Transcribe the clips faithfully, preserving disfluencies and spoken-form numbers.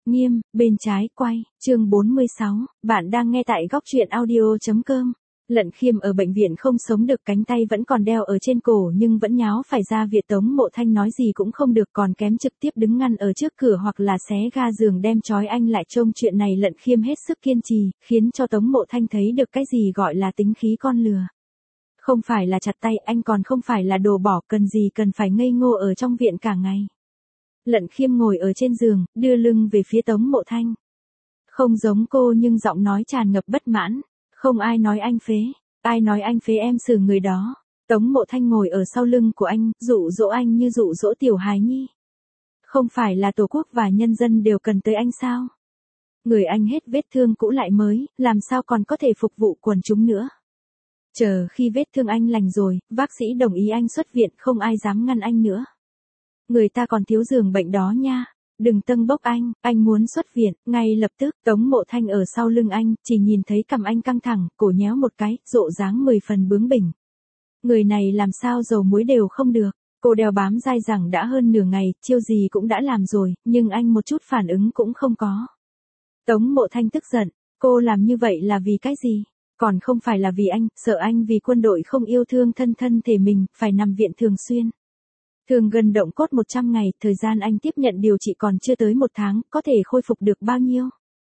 Nghiêm, bên trái quay, chương bốn mươi sáu, bạn đang nghe tại góc truyện audio chấm com. Lận Khiêm ở bệnh viện không sống được, cánh tay vẫn còn đeo ở trên cổ nhưng vẫn nháo phải ra viện. Tống Mộ Thanh nói gì cũng không được, còn kém trực tiếp đứng ngăn ở trước cửa hoặc là xé ga giường đem trói anh lại. Trông chuyện này Lận Khiêm hết sức kiên trì, khiến cho Tống Mộ Thanh thấy được cái gì gọi là tính khí con lừa. Không phải là chặt tay, anh còn không phải là đồ bỏ, cần gì cần phải ngây ngô ở trong viện cả ngày. Lận Khiêm ngồi ở trên giường, đưa lưng về phía Tống Mộ Thanh. Không giống cô nhưng giọng nói tràn ngập bất mãn. Không ai nói anh phế, ai nói anh phế em xử người đó. Tống Mộ Thanh ngồi ở sau lưng của anh, dụ dỗ anh như dụ dỗ tiểu hài nhi. Không phải là Tổ quốc và nhân dân đều cần tới anh sao? Người anh hết vết thương cũ lại mới, làm sao còn có thể phục vụ quần chúng nữa? Chờ khi vết thương anh lành rồi, bác sĩ đồng ý anh xuất viện, không ai dám ngăn anh nữa. Người ta còn thiếu giường bệnh đó nha. Đừng tâng bốc anh, anh muốn xuất viện, ngay lập tức. Tống Mộ Thanh ở sau lưng anh, chỉ nhìn thấy cằm anh căng thẳng, cổ nhéo một cái, rộ dáng mười phần bướng bỉnh. Người này làm sao dầu muối đều không được. Cô đeo bám dai dẳng đã hơn nửa ngày, chiêu gì cũng đã làm rồi, nhưng anh một chút phản ứng cũng không có. Tống Mộ Thanh tức giận, cô làm như vậy là vì cái gì? Còn không phải là vì anh, sợ anh vì quân đội không yêu thương thân thân thể mình, phải nằm viện thường xuyên. Thường gần động cốt một trăm ngày, thời gian anh tiếp nhận điều trị còn chưa tới một tháng, có thể khôi phục được bao nhiêu?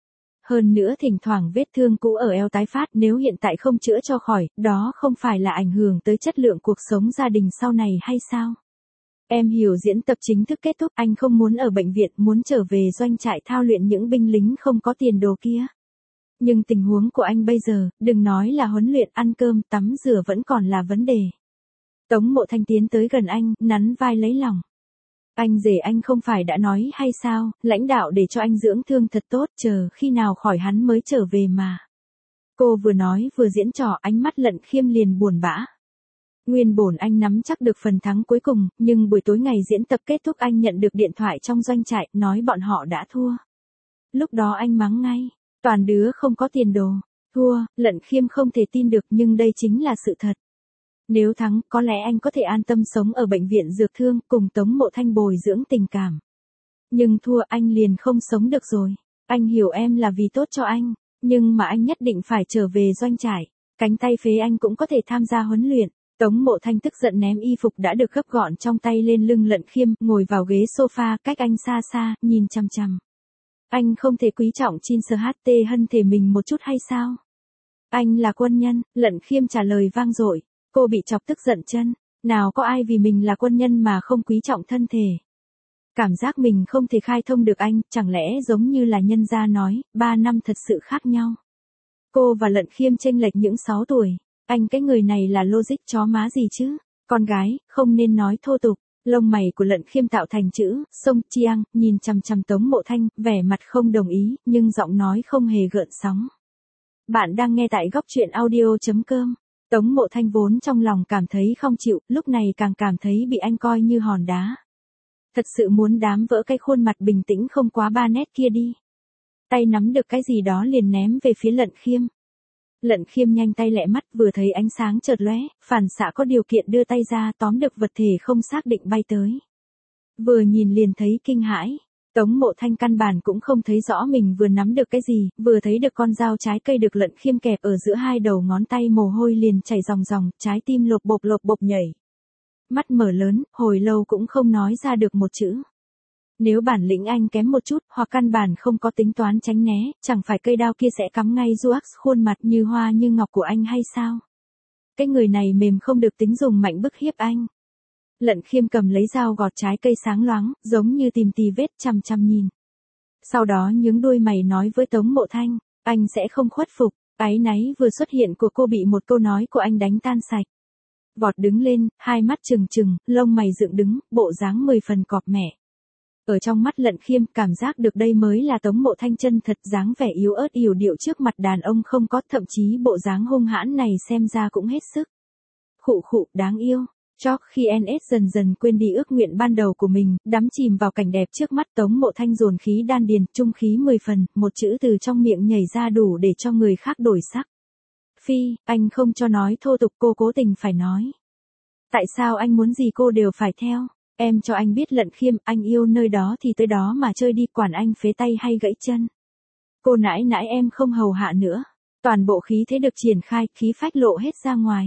Hơn nữa thỉnh thoảng vết thương cũ ở eo tái phát, nếu hiện tại không chữa cho khỏi, đó không phải là ảnh hưởng tới chất lượng cuộc sống gia đình sau này hay sao? Em hiểu diễn tập chính thức kết thúc, anh không muốn ở bệnh viện, muốn trở về doanh trại thao luyện những binh lính không có tiền đồ kia. Nhưng tình huống của anh bây giờ, đừng nói là huấn luyện, ăn cơm, tắm rửa vẫn còn là vấn đề. Tống Mộ Thanh tiến tới gần anh, nắn vai lấy lòng. Anh rể anh không phải đã nói hay sao, lãnh đạo để cho anh dưỡng thương thật tốt, chờ khi nào khỏi hắn mới trở về mà. Cô vừa nói vừa diễn trò, ánh mắt Lận Khiêm liền buồn bã. Nguyên bổn anh nắm chắc được phần thắng cuối cùng, nhưng buổi tối ngày diễn tập kết thúc anh nhận được điện thoại trong doanh trại, nói bọn họ đã thua. Lúc đó anh mắng ngay, toàn đứa không có tiền đồ, thua. Lận Khiêm không thể tin được nhưng đây chính là sự thật. Nếu thắng, có lẽ anh có thể an tâm sống ở bệnh viện dược thương, cùng Tống Mộ Thanh bồi dưỡng tình cảm. Nhưng thua, anh liền không sống được rồi. Anh hiểu em là vì tốt cho anh, nhưng mà anh nhất định phải trở về doanh trại. Cánh tay phế anh cũng có thể tham gia huấn luyện. Tống Mộ Thanh tức giận ném y phục đã được gấp gọn trong tay lên lưng Lận Khiêm, ngồi vào ghế sofa, cách anh xa xa, nhìn chằm chằm. Anh không thể quý trọng chin sờ hát tê hân thể mình một chút hay sao? Anh là quân nhân, Lận Khiêm trả lời vang dội. Cô bị chọc tức giận chân, nào có ai vì mình là quân nhân mà không quý trọng thân thể. Cảm giác mình không thể khai thông được anh, chẳng lẽ giống như là nhân gia nói, ba năm thật sự khác nhau. Cô và Lận Khiêm chênh lệch những sáu tuổi, anh cái người này là logic chó má gì chứ, con gái, không nên nói thô tục. Lông mày của Lận Khiêm tạo thành chữ, sông Chiang, nhìn chằm chằm Tống Mộ Thanh, vẻ mặt không đồng ý, nhưng giọng nói không hề gợn sóng. Bạn đang nghe tại góc truyện audio chấm com. Tống Mộ Thanh vốn trong lòng cảm thấy không chịu, lúc này càng cảm thấy bị anh coi như hòn đá. Thật sự muốn đám vỡ cái khuôn mặt bình tĩnh không quá ba nét kia đi. Tay nắm được cái gì đó liền ném về phía Lận Khiêm. Lận Khiêm nhanh tay lẹ mắt, vừa thấy ánh sáng chợt lóe, phản xạ có điều kiện đưa tay ra tóm được vật thể không xác định bay tới. Vừa nhìn liền thấy kinh hãi. Tống Mộ Thanh căn bản cũng không thấy rõ mình vừa nắm được cái gì, vừa thấy được con dao trái cây được Lận Khiêm kẹp ở giữa hai đầu ngón tay, mồ hôi liền chảy ròng ròng, trái tim lộp bộp lộp bộp nhảy. Mắt mở lớn, hồi lâu cũng không nói ra được một chữ. Nếu bản lĩnh anh kém một chút, hoặc căn bản không có tính toán tránh né, chẳng phải cây đao kia sẽ cắm ngay Duax khuôn mặt như hoa như ngọc của anh hay sao? Cái người này mềm không được tính dùng mạnh bức hiếp anh. Lận Khiêm cầm lấy dao gọt trái cây sáng loáng, giống như tìm tì vết, chằm chằm nhìn. Sau đó nhướng đuôi mày nói với Tống Mộ Thanh, anh sẽ không khuất phục. Áy náy vừa xuất hiện của cô bị một câu nói của anh đánh tan sạch. Vọt đứng lên, hai mắt trừng trừng, lông mày dựng đứng, bộ dáng mười phần cọp mẹ. Ở trong mắt Lận Khiêm, cảm giác được đây mới là Tống Mộ Thanh chân thật, dáng vẻ yếu ớt yểu điệu trước mặt đàn ông không có, thậm chí bộ dáng hung hãn này xem ra cũng hết sức. Khụ khụ, đáng yêu. Chok khi en ét dần dần quên đi ước nguyện ban đầu của mình, đắm chìm vào cảnh đẹp trước mắt. Tống Mộ Thanh dồn khí đan điền, trung khí mười phần, một chữ từ trong miệng nhảy ra đủ để cho người khác đổi sắc. Phi, anh không cho nói thô tục, cô cố tình phải nói. Tại sao anh muốn gì cô đều phải theo? Em cho anh biết Lận Khiêm, anh yêu nơi đó thì tới đó mà chơi đi, quản anh phế tay hay gãy chân. Cô nãi nãi em không hầu hạ nữa. Toàn bộ khí thế được triển khai, khí phách lộ hết ra ngoài.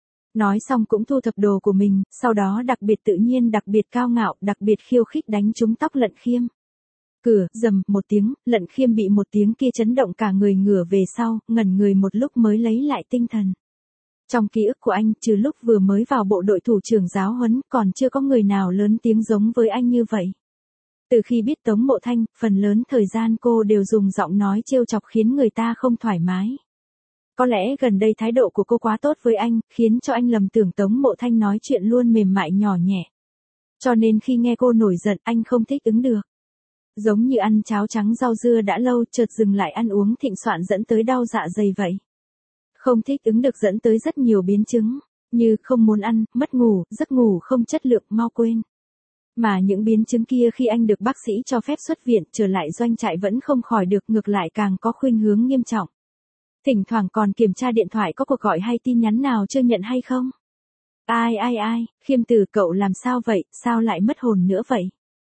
Nói xong cũng thu thập đồ của mình, sau đó đặc biệt tự nhiên, đặc biệt cao ngạo, đặc biệt khiêu khích đánh trúng tóc Lận Khiêm. Cửa, rầm, một tiếng, Lận Khiêm bị một tiếng kia chấn động cả người ngửa về sau, ngẩn người một lúc mới lấy lại tinh thần. Trong ký ức của anh, trừ lúc vừa mới vào bộ đội thủ trưởng giáo huấn, còn chưa có người nào lớn tiếng giống với anh như vậy. Từ khi biết Tống Mộ Thanh, phần lớn thời gian cô đều dùng giọng nói trêu chọc khiến người ta không thoải mái. Có lẽ gần đây thái độ của cô quá tốt với anh, khiến cho anh lầm tưởng Tống Mộ Thanh nói chuyện luôn mềm mại nhỏ nhẹ. Cho nên khi nghe cô nổi giận, anh không thích ứng được. Giống như ăn cháo trắng rau dưa đã lâu, chợt dừng lại ăn uống thịnh soạn dẫn tới đau dạ dày vậy. Không thích ứng được dẫn tới rất nhiều biến chứng, như không muốn ăn, mất ngủ, giấc ngủ không chất lượng, mau quên. Mà những biến chứng kia khi anh được bác sĩ cho phép xuất viện trở lại doanh trại vẫn không khỏi được, ngược lại càng có khuynh hướng nghiêm trọng. Thỉnh thoảng còn kiểm tra điện thoại có cuộc gọi hay tin nhắn nào chưa nhận hay không. Ai ai ai, Khiêm Từ cậu làm sao vậy, sao lại mất hồn nữa vậy?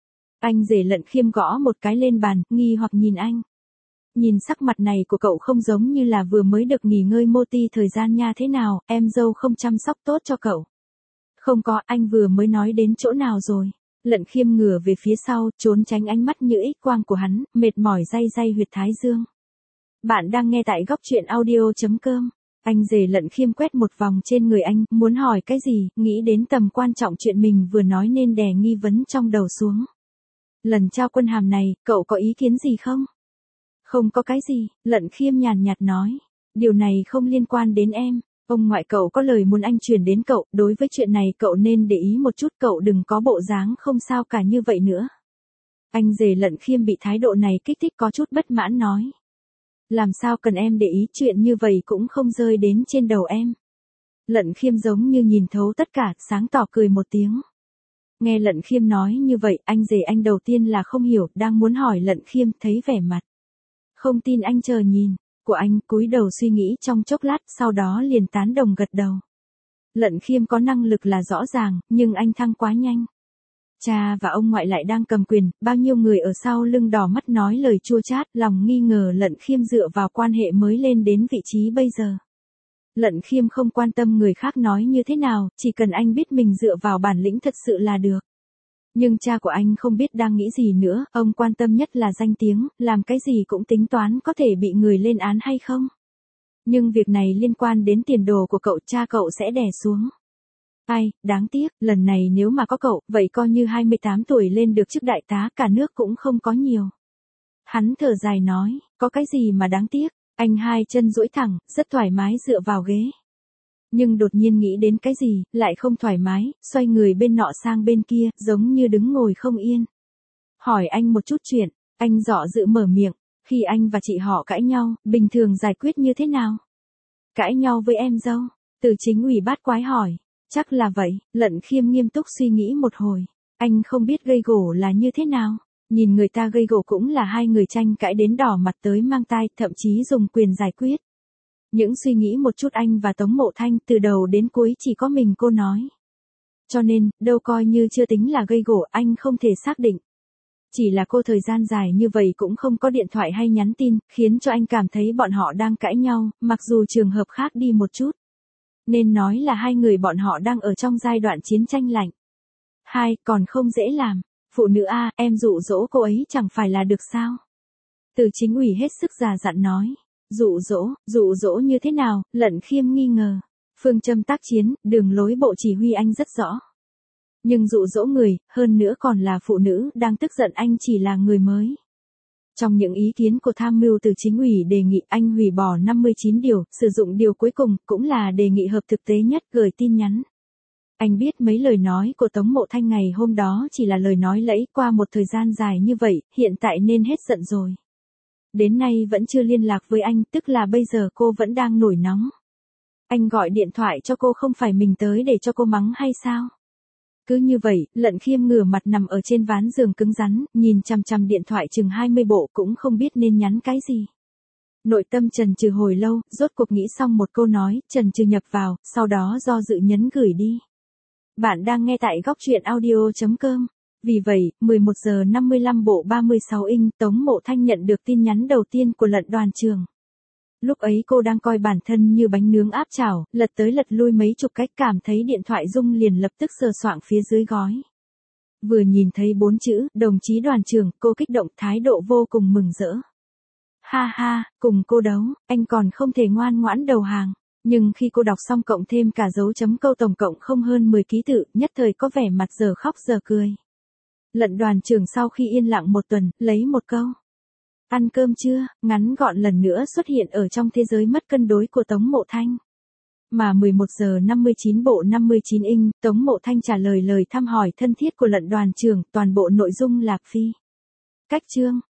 Anh rể Lận Khiêm gõ một cái lên bàn, nghi hoặc nhìn anh. Nhìn sắc mặt này của cậu không giống như là vừa mới được nghỉ ngơi mô ti thời gian nha, thế nào, em dâu không chăm sóc tốt cho cậu? Không có, anh vừa mới nói đến chỗ nào rồi? Lận Khiêm ngửa về phía sau, trốn tránh ánh mắt như ích quang của hắn, mệt mỏi day day huyệt thái dương. Bạn đang nghe tại góc truyện audio chấm com. Anh rể Lận Khiêm quét một vòng trên người anh, muốn hỏi cái gì, nghĩ đến tầm quan trọng chuyện mình vừa nói nên đè nghi vấn trong đầu xuống. Lần trao quân hàm này, cậu có ý kiến gì không? Không có cái gì, Lận Khiêm nhàn nhạt nói. Điều này không liên quan đến em. Ông ngoại cậu có lời muốn anh truyền đến cậu, đối với chuyện này cậu nên để ý một chút, cậu đừng có bộ dáng không sao cả như vậy nữa. Anh rể Lận Khiêm bị thái độ này kích thích có chút bất mãn nói. Làm sao cần em để ý, chuyện như vậy cũng không rơi đến trên đầu em. Lận Khiêm giống như nhìn thấu tất cả, sáng tỏ cười một tiếng. Nghe Lận Khiêm nói như vậy, anh rể anh đầu tiên là không hiểu, đang muốn hỏi Lận Khiêm, thấy vẻ mặt không tin anh chờ nhìn của anh, cúi đầu suy nghĩ trong chốc lát, sau đó liền tán đồng gật đầu. Lận Khiêm có năng lực là rõ ràng, nhưng anh thăng quá nhanh. Cha và ông ngoại lại đang cầm quyền, bao nhiêu người ở sau lưng đỏ mắt nói lời chua chát, lòng nghi ngờ Lận Khiêm dựa vào quan hệ mới lên đến vị trí bây giờ. Lận Khiêm không quan tâm người khác nói như thế nào, chỉ cần anh biết mình dựa vào bản lĩnh thật sự là được. Nhưng cha của anh không biết đang nghĩ gì nữa, ông quan tâm nhất là danh tiếng, làm cái gì cũng tính toán có thể bị người lên án hay không. Nhưng việc này liên quan đến tiền đồ của cậu, cha cậu sẽ đè xuống. Ai, đáng tiếc, lần này nếu mà có cậu, vậy coi như hai mươi tám tuổi lên được chức đại tá, cả nước cũng không có nhiều. Hắn thở dài nói, có cái gì mà đáng tiếc, anh hai chân duỗi thẳng, rất thoải mái dựa vào ghế. Nhưng đột nhiên nghĩ đến cái gì, lại không thoải mái, xoay người bên nọ sang bên kia, giống như đứng ngồi không yên. Hỏi anh một chút chuyện, anh dọ dự mở miệng, khi anh và chị họ cãi nhau, bình thường giải quyết như thế nào? Cãi nhau với em dâu, Từ Chính Ủy bát quái hỏi. Chắc là vậy, Lận Khiêm nghiêm túc suy nghĩ một hồi. Anh không biết gây gổ là như thế nào. Nhìn người ta gây gổ cũng là hai người tranh cãi đến đỏ mặt tới mang tai, thậm chí dùng quyền giải quyết. Những suy nghĩ một chút anh và Tống Mộ Thanh, từ đầu đến cuối chỉ có mình cô nói. Cho nên, đâu coi như chưa tính là gây gổ, anh không thể xác định. Chỉ là cô thời gian dài như vậy cũng không có điện thoại hay nhắn tin, khiến cho anh cảm thấy bọn họ đang cãi nhau, mặc dù trường hợp khác đi một chút. Nên nói là hai người bọn họ đang ở trong giai đoạn chiến tranh lạnh. Hai, còn không dễ làm. Phụ nữ a, em dụ dỗ cô ấy chẳng phải là được sao? Từ Chính Ủy hết sức già dặn nói. Dụ dỗ, dụ dỗ như thế nào? Lận Khiêm nghi ngờ. Phương châm tác chiến, đường lối bộ chỉ huy anh rất rõ. Nhưng dụ dỗ người, hơn nữa còn là phụ nữ, đang tức giận anh chỉ là người mới. Trong những ý kiến của tham mưu Từ Chính Ủy đề nghị anh hủy bỏ năm mươi chín điều, sử dụng điều cuối cùng, cũng là đề nghị hợp thực tế nhất, gửi tin nhắn. Anh biết mấy lời nói của Tống Mộ Thanh ngày hôm đó chỉ là lời nói lẫy, qua một thời gian dài như vậy, hiện tại nên hết giận rồi. Đến nay vẫn chưa liên lạc với anh, tức là bây giờ cô vẫn đang nổi nóng. Anh gọi điện thoại cho cô không phải mình tới để cho cô mắng hay sao? Cứ như vậy, Lận Khiêm ngửa mặt nằm ở trên ván giường cứng rắn, nhìn chằm chằm điện thoại chừng hai mươi bộ cũng không biết nên nhắn cái gì. Nội tâm chần chừ hồi lâu, rốt cuộc nghĩ xong một câu nói, chần chừ nhập vào, sau đó do dự nhấn gửi đi. Bạn đang nghe tại góc truyện audio.com. Vì vậy, mười một giờ năm mươi lăm bộ ba mươi sáu inch Tống Mộ Thanh nhận được tin nhắn đầu tiên của Lận Đoàn Trường. Lúc ấy cô đang coi bản thân như bánh nướng áp chảo, lật tới lật lui mấy chục cách cảm thấy điện thoại rung liền lập tức sờ soạng phía dưới gói. Vừa nhìn thấy bốn chữ, đồng chí đoàn trưởng, cô kích động thái độ vô cùng mừng rỡ. Ha ha, cùng cô đấu, anh còn không thể ngoan ngoãn đầu hàng. Nhưng khi cô đọc xong cộng thêm cả dấu chấm câu tổng cộng không hơn mười ký tự, nhất thời có vẻ mặt giờ khóc giờ cười. Lận Đoàn Trường sau khi yên lặng một tuần, lấy một câu. Ăn cơm chưa, ngắn gọn lần nữa xuất hiện ở trong thế giới mất cân đối của Tống Mộ Thanh. Mà mười một giờ năm mươi chín bộ năm mươi chín inch, Tống Mộ Thanh trả lời lời thăm hỏi thân thiết của Lận Đoàn Trường, toàn bộ nội dung lạc phi. Cách chương,